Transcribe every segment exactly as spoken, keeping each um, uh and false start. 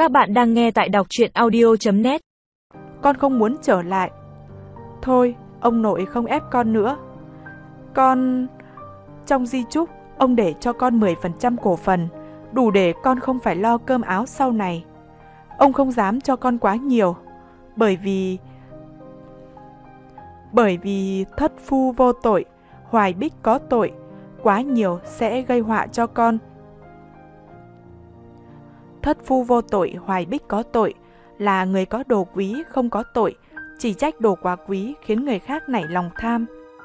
Các bạn đang nghe tại đọc truyện audio chấm net. Con không muốn trở lại. Thôi, ông nội không ép con nữa. Con... Trong di chúc, ông để cho con mười phần trăm cổ phần, đủ để con không phải lo cơm áo sau này. Ông không dám cho con quá nhiều, bởi vì... Bởi vì thất phu vô tội, hoài bích có tội, quá nhiều sẽ gây họa cho con. Thất phu vô tội, hoài bích có tội là người có đồ quý không có tội, chỉ trách đồ quá quý khiến người khác nảy lòng tham.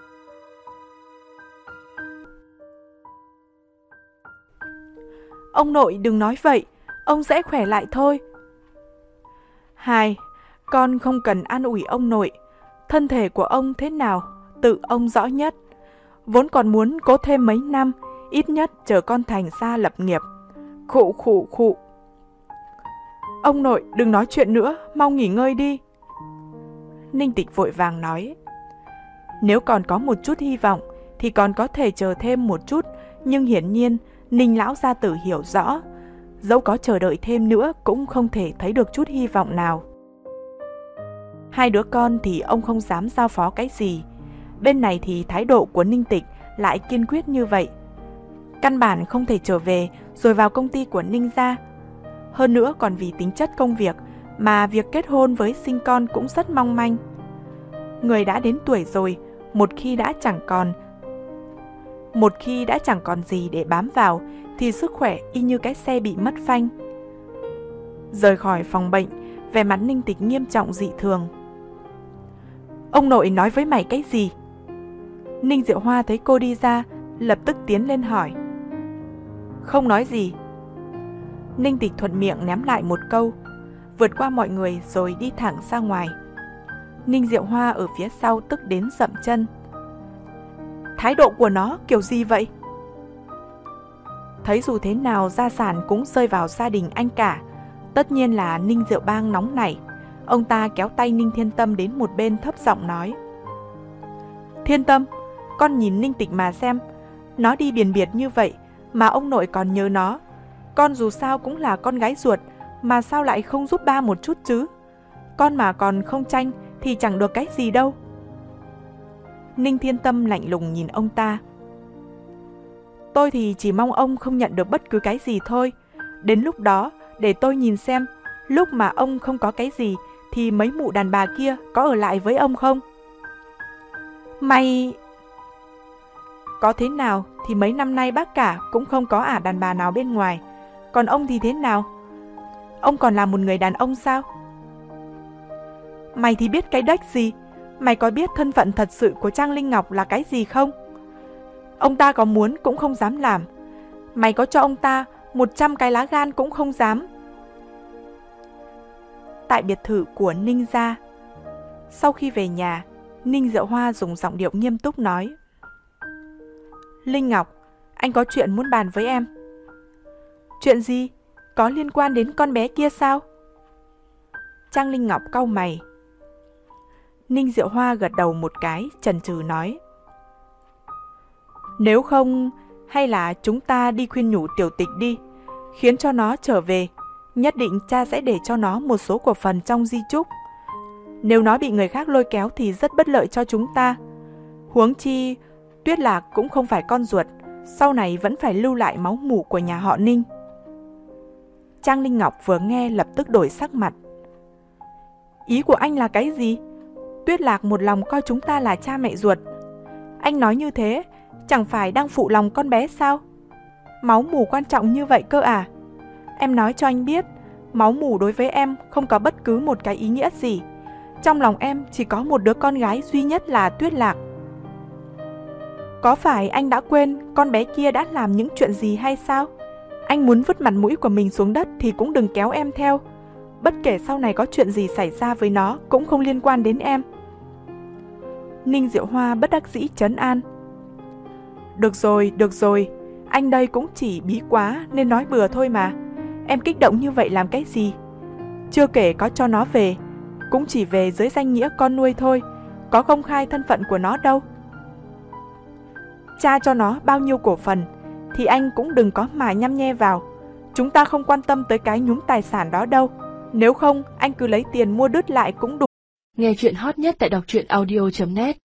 Ông nội đừng nói vậy, ông sẽ khỏe lại thôi. Hai, con không cần an ủi ông nội. Thân thể của ông thế nào, tự ông rõ nhất. Vốn còn muốn cố thêm mấy năm, ít nhất chờ con thành ra lập nghiệp. Khụ khụ khụ. Ông nội đừng nói chuyện nữa, mau nghỉ ngơi đi. Ninh Tịch vội vàng nói. Nếu còn có một chút hy vọng thì còn có thể chờ thêm một chút, nhưng hiển nhiên Ninh lão gia tử hiểu rõ, dẫu có chờ đợi thêm nữa cũng không thể thấy được chút hy vọng nào. Hai đứa con thì ông không dám giao phó cái gì, bên này thì thái độ của Ninh Tịch lại kiên quyết như vậy. Căn bản không thể trở về rồi vào công ty của Ninh gia. Hơn nữa còn vì tính chất công việc mà việc kết hôn với sinh con cũng rất mong manh. Người đã đến tuổi rồi, một khi đã chẳng còn Một khi đã chẳng còn gì để bám vào thì sức khỏe y như cái xe bị mất phanh. Rời khỏi phòng bệnh, vẻ mặt Ninh Tịch nghiêm trọng dị thường. Ông nội nói với mày cái gì? Ninh Diệu Hoa thấy cô đi ra, lập tức tiến lên hỏi. Không nói gì. Ninh Tịch thuận miệng ném lại một câu, vượt qua mọi người rồi đi thẳng ra ngoài. Ninh Diệu Hoa ở phía sau tức đến dậm chân. Thái độ của nó kiểu gì vậy? Thấy dù thế nào gia sản cũng rơi vào gia đình anh cả, tất nhiên là Ninh Diệu Bang nóng nảy. Ông ta kéo tay Ninh Thiên Tâm đến một bên thấp giọng nói. Thiên Tâm, con nhìn Ninh Tịch mà xem, nó đi biền biệt như vậy mà ông nội còn nhớ nó. Con dù sao cũng là con gái ruột, mà sao lại không giúp ba một chút chứ? Con mà còn không tranh thì chẳng được cái gì đâu. Ninh Thiên Tâm lạnh lùng nhìn ông ta. Tôi thì chỉ mong ông không nhận được bất cứ cái gì thôi. Đến lúc đó, để tôi nhìn xem, lúc mà ông không có cái gì thì mấy mụ đàn bà kia có ở lại với ông không? Mày... Có thế nào thì mấy năm nay bác cả cũng không có ả đàn bà nào bên ngoài. Còn ông thì thế nào? Ông còn là một người đàn ông sao? Mày thì biết cái đếch gì? Mày có biết thân phận thật sự của Trang Linh Ngọc là cái gì không? Ông ta có muốn cũng không dám làm. Mày có cho ông ta một trăm cái lá gan cũng không dám. Tại biệt thự của Ninh gia, sau khi về nhà, Ninh Diệu Hoa dùng giọng điệu nghiêm túc nói. Linh Ngọc, anh có chuyện muốn bàn với em. Chuyện gì? Có liên quan đến con bé kia sao? Trang Linh Ngọc cau mày. Ninh Diệu Hoa gật đầu một cái, chần chừ nói. Nếu không, hay là chúng ta đi khuyên nhủ Tiểu Tịch đi, khiến cho nó trở về. Nhất định cha sẽ để cho nó một số cổ phần trong di chúc. Nếu nó bị người khác lôi kéo thì rất bất lợi cho chúng ta. Huống chi, Tuyết Lạc cũng không phải con ruột, sau này vẫn phải lưu lại máu mủ của nhà họ Ninh. Trang Linh Ngọc vừa nghe lập tức đổi sắc mặt. Ý của anh là cái gì? Tuyết Lạc một lòng coi chúng ta là cha mẹ ruột. Anh nói như thế, chẳng phải đang phụ lòng con bé sao? Máu mủ quan trọng như vậy cơ à? Em nói cho anh biết, máu mủ đối với em không có bất cứ một cái ý nghĩa gì. Trong lòng em chỉ có một đứa con gái duy nhất là Tuyết Lạc. Có phải anh đã quên con bé kia đã làm những chuyện gì hay sao? Anh muốn vứt mặt mũi của mình xuống đất thì cũng đừng kéo em theo. Bất kể sau này có chuyện gì xảy ra với nó cũng không liên quan đến em. Ninh Diệu Hoa bất đắc dĩ trấn an. Được rồi, được rồi, anh đây cũng chỉ bí quá nên nói bừa thôi mà. Em kích động như vậy làm cái gì? Chưa kể có cho nó về, cũng chỉ về dưới danh nghĩa con nuôi thôi, có công khai thân phận của nó đâu. Cha cho nó bao nhiêu cổ phần thì anh cũng đừng có mà nhăm nhe vào. Chúng ta không quan tâm tới cái nhúm tài sản đó đâu. Nếu không, anh cứ lấy tiền mua đứt lại cũng đủ. Nghe chuyện hot nhất tại đọc truyện audio chấm net.